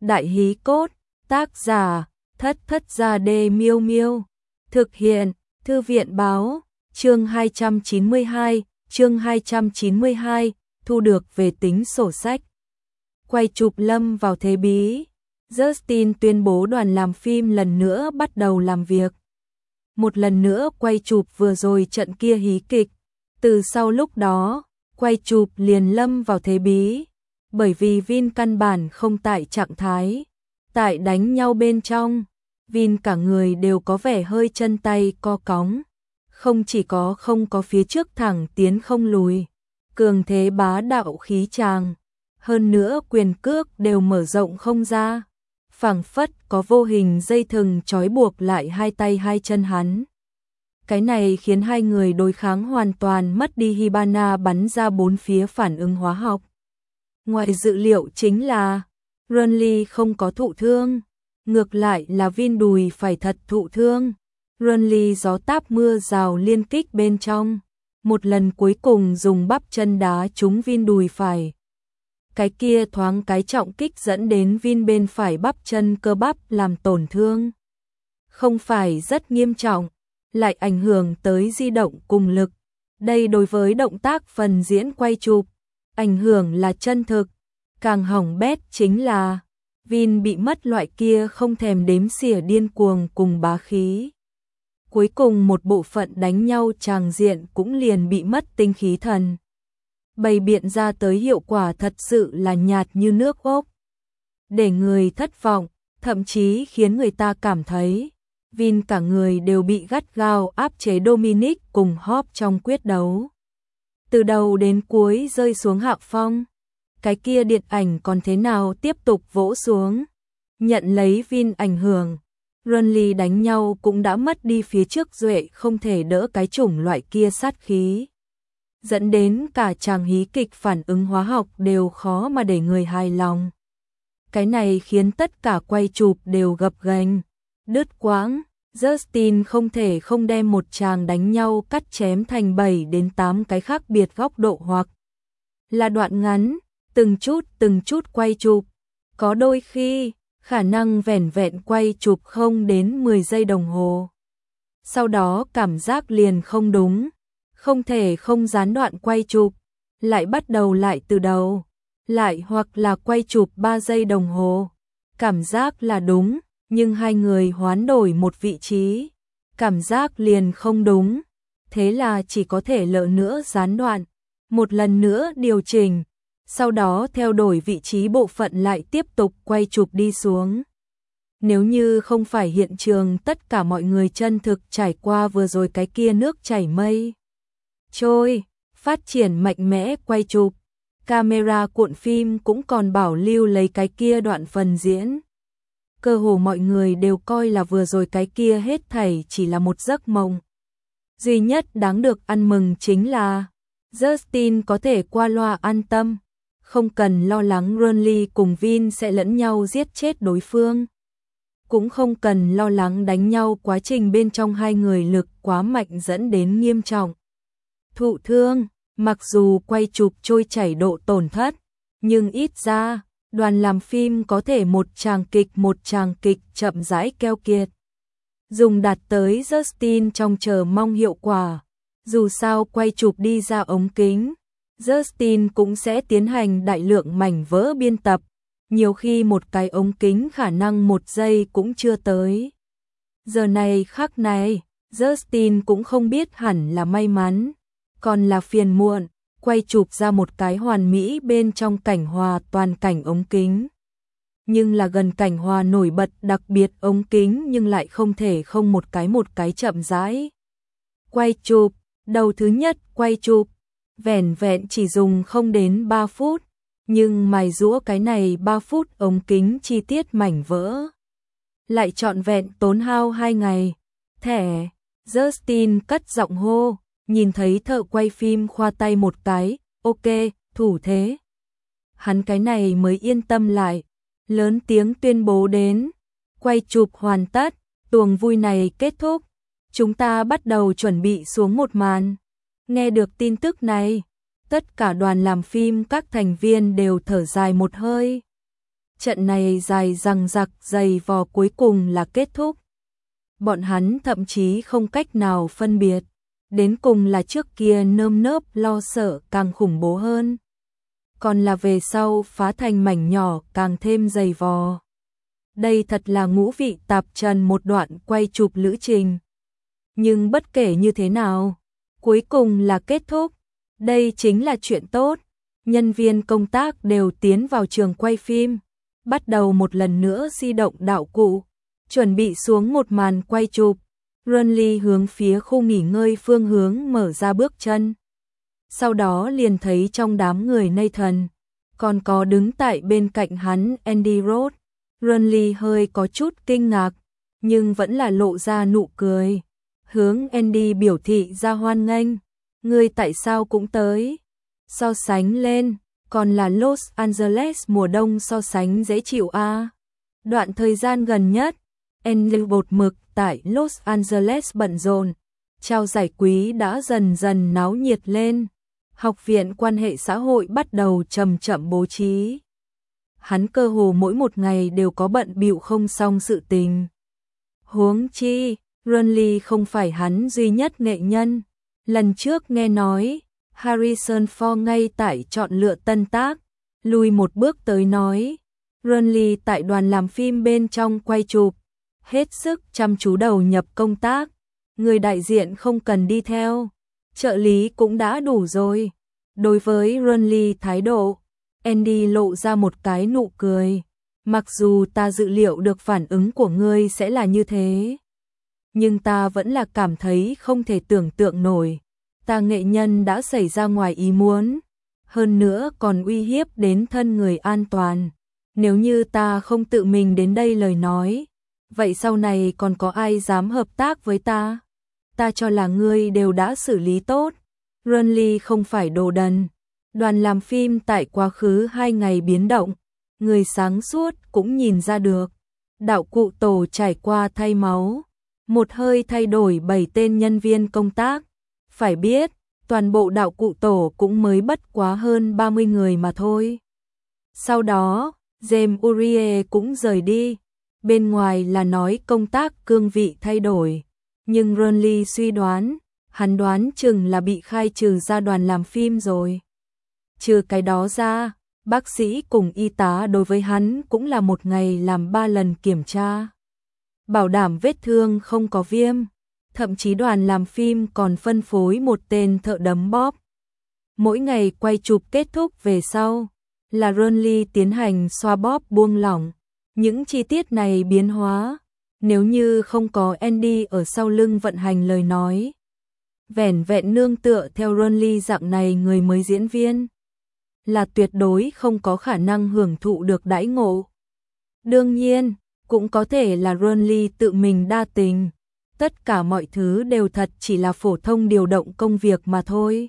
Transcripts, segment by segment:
Đại hí cốt, tác giả, Thất Thất Gia Đê Miêu Miêu. Thực hiện, Thư viện báo, chương 292, thu được về tính sổ sách. Quay chụp lâm vào thế bí. Justin tuyên bố đoàn làm phim lần nữa bắt đầu làm việc. Một lần nữa quay chụp vừa rồi trận kia hí kịch. Từ sau lúc đó, quay chụp liền lâm vào thế bí. Bởi vì Vin căn bản không tại trạng thái. Tại đánh nhau bên trong, Vin cả người đều có vẻ hơi chân tay co cóng. Không chỉ có không có phía trước thẳng tiến không lùi. Cường thế bá đạo khí tràng. Hơn nữa quyền cước đều mở rộng không ra. Phảng phất có vô hình dây thừng trói buộc lại hai tay hai chân hắn. Cái này khiến hai người đối kháng hoàn toàn mất đi, Hibana bắn ra bốn phía phản ứng hóa học. Ngoài dự liệu chính là Renly không có thụ thương, ngược lại là Vin đùi phải thật thụ thương. Renly gió táp mưa rào liên kích bên trong, một lần cuối cùng dùng bắp chân đá trúng Vin đùi phải. Cái kia thoáng cái trọng kích dẫn đến Vin bên phải bắp chân cơ bắp làm tổn thương. Không phải rất nghiêm trọng, lại ảnh hưởng tới di động cùng lực. Đây đối với động tác phần diễn quay chụp, ảnh hưởng là chân thực. Càng hỏng bét chính là Vin bị mất loại kia không thèm đếm xỉa điên cuồng cùng bá khí. Cuối cùng một bộ phận đánh nhau tràng diện cũng liền bị mất tinh khí thần. Bày biện ra tới hiệu quả thật sự là nhạt như nước ốc. Để người thất vọng, thậm chí khiến người ta cảm thấy Vin cả người đều bị gắt gao áp chế Dominic cùng Hop trong quyết đấu. Từ đầu đến cuối rơi xuống hạ phong. Cái kia điện ảnh còn thế nào tiếp tục vỗ xuống. Nhận lấy Vin ảnh hưởng, Renly đánh nhau cũng đã mất đi phía trước duệ không thể đỡ cái chủng loại kia sát khí. Dẫn đến cả chàng hí kịch phản ứng hóa học đều khó mà để người hài lòng. Cái này khiến tất cả quay chụp đều gập ghềnh, đứt quãng. Justin không thể không đem một chàng đánh nhau cắt chém thành 7 đến 8 cái khác biệt góc độ hoặc là đoạn ngắn, từng chút quay chụp. Có đôi khi, khả năng vẻn vẹn quay chụp không đến 10 giây đồng hồ. Sau đó cảm giác liền không đúng, không thể không gián đoạn quay chụp, lại bắt đầu lại từ đầu, lại hoặc là quay chụp 3 giây đồng hồ. Cảm giác là đúng, nhưng hai người hoán đổi một vị trí, cảm giác liền không đúng, thế là chỉ có thể lỡ nữa gián đoạn, một lần nữa điều chỉnh, sau đó theo đổi vị trí bộ phận lại tiếp tục quay chụp đi xuống. Nếu như không phải hiện trường tất cả mọi người chân thực trải qua vừa rồi cái kia nước chảy mây trôi, phát triển mạnh mẽ quay chụp, camera cuộn phim cũng còn bảo lưu lấy cái kia đoạn phần diễn. Cơ hồ mọi người đều coi là vừa rồi cái kia hết thảy chỉ là một giấc mộng. Duy nhất đáng được ăn mừng chính là Justin có thể qua loa an tâm, không cần lo lắng Renly cùng Vin sẽ lẫn nhau giết chết đối phương. Cũng không cần lo lắng đánh nhau quá trình bên trong hai người lực quá mạnh dẫn đến nghiêm trọng thụ thương. Mặc dù quay chụp trôi chảy độ tổn thất, nhưng ít ra đoàn làm phim có thể một tràng kịch chậm rãi keo kiệt. Dùng đạt tới Justin trong chờ mong hiệu quả. Dù sao quay chụp đi ra ống kính, Justin cũng sẽ tiến hành đại lượng mảnh vỡ biên tập. Nhiều khi một cái ống kính khả năng 1 giây cũng chưa tới. Giờ này khắc này, Justin cũng không biết hẳn là may mắn, còn là phiền muộn. Quay chụp ra một cái hoàn mỹ bên trong cảnh hòa toàn cảnh ống kính. Nhưng là gần cảnh hòa nổi bật đặc biệt ống kính nhưng lại không thể không một cái chậm rãi. Quay chụp, đầu thứ nhất quay chụp, vẻn vẹn chỉ dùng không đến 3 phút, nhưng mài giũa cái này 3 phút ống kính chi tiết mảnh vỡ. Lại trọn vẹn tốn hao 2 ngày. Thẻ, Justin cất giọng hô. Nhìn thấy thợ quay phim khoa tay một cái, ok, thủ thế. Hắn cái này mới yên tâm lại, lớn tiếng tuyên bố đến. Quay chụp hoàn tất, tuồng vui này kết thúc. Chúng ta bắt đầu chuẩn bị xuống một màn. Nghe được tin tức này, tất cả đoàn làm phim các thành viên đều thở dài một hơi. Trận này dài dằng dặc dày vò cuối cùng là kết thúc. Bọn hắn thậm chí không cách nào phân biệt. Đến cùng là trước kia nơm nớp lo sợ càng khủng bố hơn. Còn là về sau phá thành mảnh nhỏ càng thêm dày vò. Đây thật là ngũ vị tạp trần một đoạn quay chụp lữ trình. Nhưng bất kể như thế nào, cuối cùng là kết thúc. Đây chính là chuyện tốt. Nhân viên công tác đều tiến vào trường quay phim, bắt đầu một lần nữa di động đạo cụ, chuẩn bị xuống một màn quay chụp. Renly hướng phía khu nghỉ ngơi phương hướng mở ra bước chân. Sau đó liền thấy trong đám người Nathan, còn có đứng tại bên cạnh hắn Andy Roth. Renly hơi có chút kinh ngạc, nhưng vẫn là lộ ra nụ cười. Hướng Andy biểu thị ra hoan nghênh. Ngươi tại sao cũng tới? So sánh lên, còn là Los Angeles mùa đông so sánh dễ chịu a. Đoạn thời gian gần nhất, Andy bột mực tại Los Angeles bận rộn, trao giải quý đã dần dần náo nhiệt lên. Học viện quan hệ xã hội bắt đầu chậm chậm bố trí. Hắn cơ hồ mỗi một ngày đều có bận bịu không xong sự tình. Huống chi, Renly không phải hắn duy nhất nghệ nhân. Lần trước nghe nói, Harrison Ford ngay tại chọn lựa tân tác, lùi một bước tới nói, Renly tại đoàn làm phim bên trong quay chụp, hết sức chăm chú đầu nhập công tác, người đại diện không cần đi theo, trợ lý cũng đã đủ rồi. Đối với Renly thái độ, Andy lộ ra một cái nụ cười, mặc dù ta dự liệu được phản ứng của ngươi sẽ là như thế, nhưng ta vẫn là cảm thấy không thể tưởng tượng nổi. Ta nghệ nhân đã xảy ra ngoài ý muốn, hơn nữa còn uy hiếp đến thân người an toàn. Nếu như ta không tự mình đến đây lời nói, vậy sau này còn có ai dám hợp tác với ta? Ta cho là ngươi đều đã xử lý tốt. Renly không phải đồ đần. Đoàn làm phim tại quá khứ 2 ngày biến động, người sáng suốt cũng nhìn ra được. Đạo cụ tổ trải qua thay máu, một hơi thay đổi 7 tên nhân viên công tác. Phải biết, toàn bộ đạo cụ tổ cũng mới bất quá hơn 30 người mà thôi. Sau đó, James Uriel cũng rời đi. Bên ngoài là nói công tác cương vị thay đổi. Nhưng Renly suy đoán, hắn đoán chừng là bị khai trừ ra đoàn làm phim rồi. Trừ cái đó ra, bác sĩ cùng y tá đối với hắn cũng là một ngày làm 3 lần kiểm tra. Bảo đảm vết thương không có viêm. Thậm chí đoàn làm phim còn phân phối một tên thợ đấm bóp. Mỗi ngày quay chụp kết thúc về sau, là Renly tiến hành xoa bóp buông lỏng. Những chi tiết này biến hóa, nếu như không có Andy ở sau lưng vận hành lời nói. Vẻn vẹn nương tựa theo Renly dạng này người mới diễn viên, là tuyệt đối không có khả năng hưởng thụ được đãi ngộ. Đương nhiên, cũng có thể là Renly tự mình đa tình. Tất cả mọi thứ đều thật chỉ là phổ thông điều động công việc mà thôi.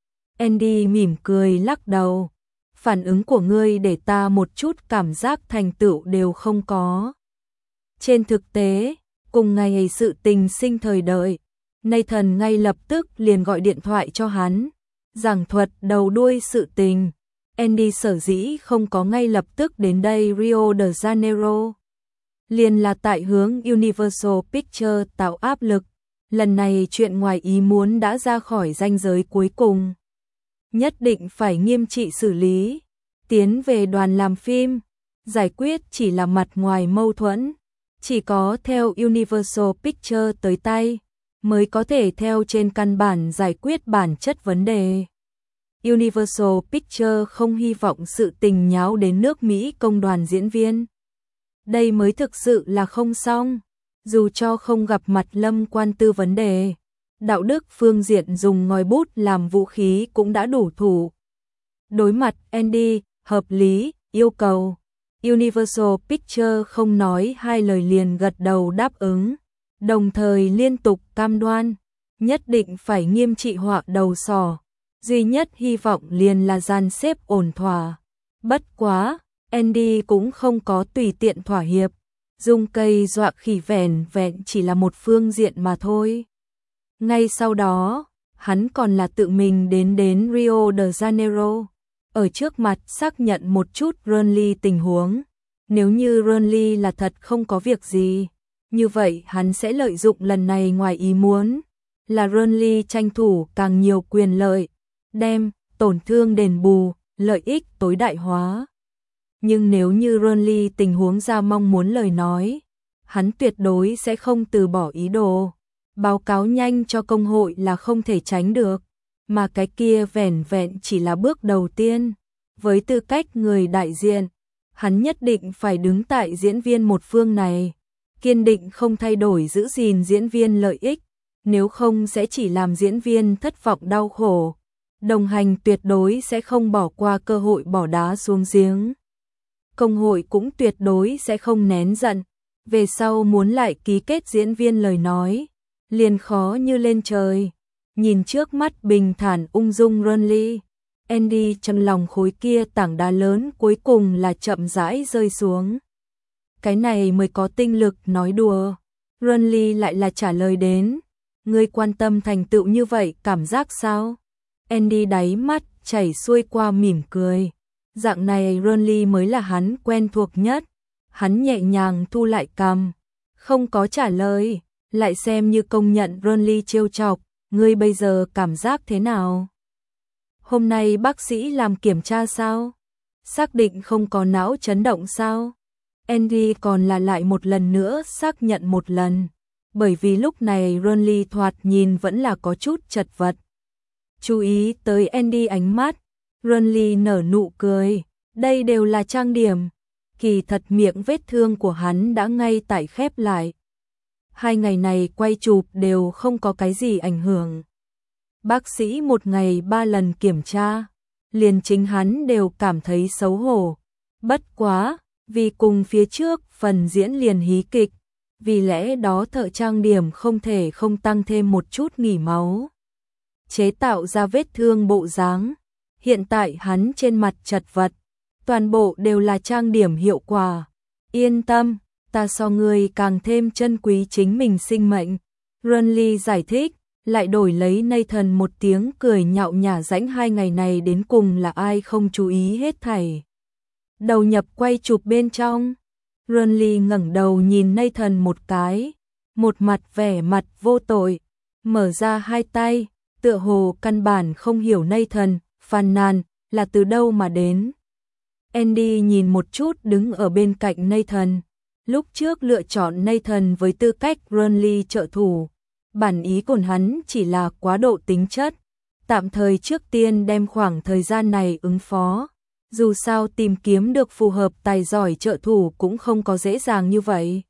Andy mỉm cười lắc đầu. Phản ứng của ngươi để ta một chút cảm giác thành tựu đều không có. Trên thực tế, cùng ngày sự tình sinh thời đợi, Nathan ngay lập tức liền gọi điện thoại cho hắn, giảng thuật đầu đuôi sự tình. Andy sở dĩ không có ngay lập tức đến đây Rio de Janeiro, liền là tại hướng Universal Pictures tạo áp lực. Lần này chuyện ngoài ý muốn đã ra khỏi ranh giới cuối cùng. Nhất định phải nghiêm trị xử lý. Tiến về đoàn làm phim, giải quyết chỉ là mặt ngoài mâu thuẫn. Chỉ có theo Universal Pictures tới tay, mới có thể theo trên căn bản giải quyết bản chất vấn đề. Universal Pictures không hy vọng sự tình nháo đến nước Mỹ công đoàn diễn viên. Đây mới thực sự là không xong. Dù cho không gặp mặt Lâm quan tư vấn đề, đạo đức phương diện dùng ngòi bút làm vũ khí cũng đã đủ thủ. Đối mặt Andy, hợp lý, yêu cầu, Universal Pictures không nói hai lời liền gật đầu đáp ứng, đồng thời liên tục cam đoan, nhất định phải nghiêm trị họa đầu sỏ. Duy nhất hy vọng liền là dàn xếp ổn thỏa. Bất quá, Andy cũng không có tùy tiện thỏa hiệp. Dùng cây dọa khỉ vẻn vẹn chỉ là một phương diện mà thôi. Ngay sau đó, hắn còn là tự mình đến Rio de Janeiro, ở trước mặt xác nhận một chút Renly tình huống. Nếu như Renly là thật không có việc gì, như vậy hắn sẽ lợi dụng lần này ngoài ý muốn, là Renly tranh thủ càng nhiều quyền lợi, đem tổn thương đền bù, lợi ích tối đại hóa. Nhưng nếu như Renly tình huống ra mong muốn lời nói, hắn tuyệt đối sẽ không từ bỏ ý đồ. Báo cáo nhanh cho công hội là không thể tránh được, mà cái kia vẻn vẹn chỉ là bước đầu tiên. Với tư cách người đại diện, hắn nhất định phải đứng tại diễn viên một phương này, kiên định không thay đổi giữ gìn diễn viên lợi ích, nếu không sẽ chỉ làm diễn viên thất vọng đau khổ. Đồng hành tuyệt đối sẽ không bỏ qua cơ hội bỏ đá xuống giếng. Công hội cũng tuyệt đối sẽ không nén giận, về sau muốn lại ký kết diễn viên lời nói, liền khó như lên trời. Nhìn trước mắt bình thản ung dung Renly, Andy trong lòng khối kia tảng đá lớn cuối cùng là chậm rãi rơi xuống. Cái này mới có tinh lực nói đùa. Renly lại là trả lời đến, ngươi quan tâm thành tựu như vậy cảm giác sao? Andy đáy mắt chảy xuôi qua mỉm cười. Dạng này Renly mới là hắn quen thuộc nhất. Hắn nhẹ nhàng thu lại cằm, không có trả lời, lại xem như công nhận Renly trêu chọc. Ngươi bây giờ cảm giác thế nào? Hôm nay bác sĩ làm kiểm tra sao? Xác định không có não chấn động sao? Andy còn là lại một lần nữa xác nhận một lần, bởi vì lúc này Renly thoạt nhìn vẫn là có chút chật vật. Chú ý tới Andy ánh mắt, Renly nở nụ cười, đây đều là trang điểm. Kỳ thật miệng vết thương của hắn đã ngay tại khép lại. 2 ngày này quay chụp đều không có cái gì ảnh hưởng. Bác sĩ một ngày 3 lần kiểm tra, liền chính hắn đều cảm thấy xấu hổ. Bất quá, vì cùng phía trước phần diễn liền hí kịch, vì lẽ đó thợ trang điểm không thể không tăng thêm một chút nghỉ máu, chế tạo ra vết thương bộ dáng. Hiện tại hắn trên mặt chật vật, toàn bộ đều là trang điểm hiệu quả. Yên tâm, ta so ngươi càng thêm trân quý chính mình sinh mệnh. Renly giải thích, lại đổi lấy Nathan một tiếng cười nhạo nhả rãnh 2 ngày này đến cùng là ai không chú ý hết thảy. Đầu nhập quay chụp bên trong. Renly ngẩng đầu nhìn Nathan một cái, một mặt vẻ mặt vô tội, mở ra 2 tay, tựa hồ căn bản không hiểu Nathan, phàn nàn, là từ đâu mà đến. Andy nhìn một chút đứng ở bên cạnh Nathan, lúc trước lựa chọn Nathan với tư cách Renly trợ thủ. Bản ý của hắn chỉ là quá độ tính chất, tạm thời trước tiên đem khoảng thời gian này ứng phó. Dù sao tìm kiếm được phù hợp tài giỏi trợ thủ cũng không có dễ dàng như vậy.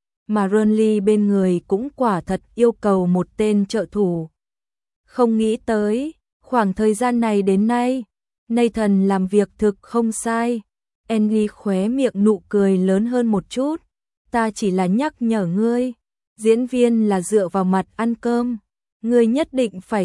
Mà Renly bên người cũng quả thật yêu cầu một tên trợ thủ. Không nghĩ tới, khoảng thời gian này đến nay, Nathan làm việc thực không sai. Andy khóe miệng nụ cười lớn hơn một chút. Ta chỉ là nhắc nhở ngươi, diễn viên là dựa vào mặt ăn cơm. Ngươi nhất định phải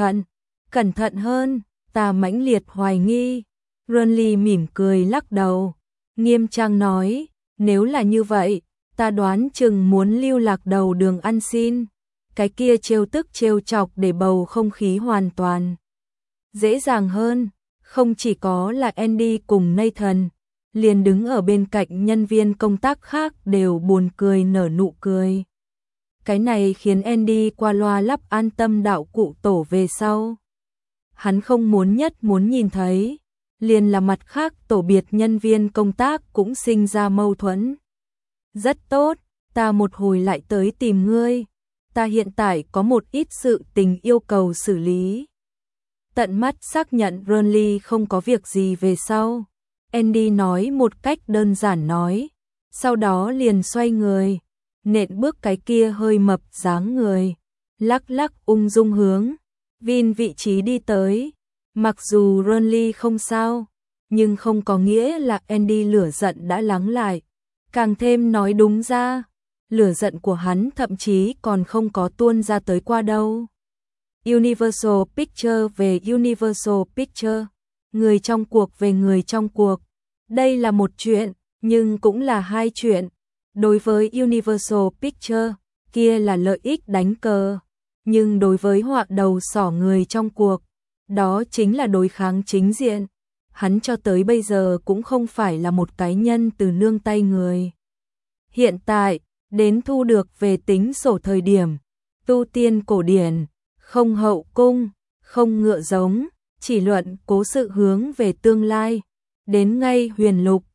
cẩn thận hơn, ta mãnh liệt hoài nghi. Renly mỉm cười lắc đầu, nghiêm trang nói, nếu là như vậy, ta đoán chừng muốn lưu lạc đầu đường ăn xin. Cái kia trêu tức trêu chọc để bầu không khí hoàn toàn dễ dàng hơn. Không chỉ có là Andy cùng Nathan, liền đứng ở bên cạnh nhân viên công tác khác đều buồn cười nở nụ cười. Cái này khiến Andy qua loa lắp an tâm đạo cụ tổ về sau. Hắn không muốn nhìn thấy, liền là mặt khác tổ biệt nhân viên công tác cũng sinh ra mâu thuẫn. Rất tốt, ta một hồi lại tới tìm ngươi. Ta hiện tại có một ít sự tình yêu cầu xử lý. Tận mắt xác nhận Renly không có việc gì về sau, Andy nói một cách đơn giản nói, sau đó liền xoay người, nện bước cái kia hơi mập dáng người, lắc lắc ung dung hướng Vin vị trí đi tới. Mặc dù Renly không sao, nhưng không có nghĩa là Andy lửa giận đã lắng lại. Càng thêm nói đúng ra, lửa giận của hắn thậm chí còn không có tuôn ra tới qua đâu. Universal Pictures về Universal Pictures, người trong cuộc về người trong cuộc. Đây là một chuyện, nhưng cũng là 2 chuyện. Đối với Universal Pictures, kia là lợi ích đánh cờ. Nhưng đối với họa đầu sỏ người trong cuộc, đó chính là đối kháng chính diện. hắn cho tới bây giờ cũng không phải là một cái nhân từ nương tay người. Hiện tại, đến thu được về tính sổ thời điểm, tu tiên cổ điển, không hậu cung, không ngựa giống, chỉ luận cố sự hướng về tương lai, đến ngay huyền lục,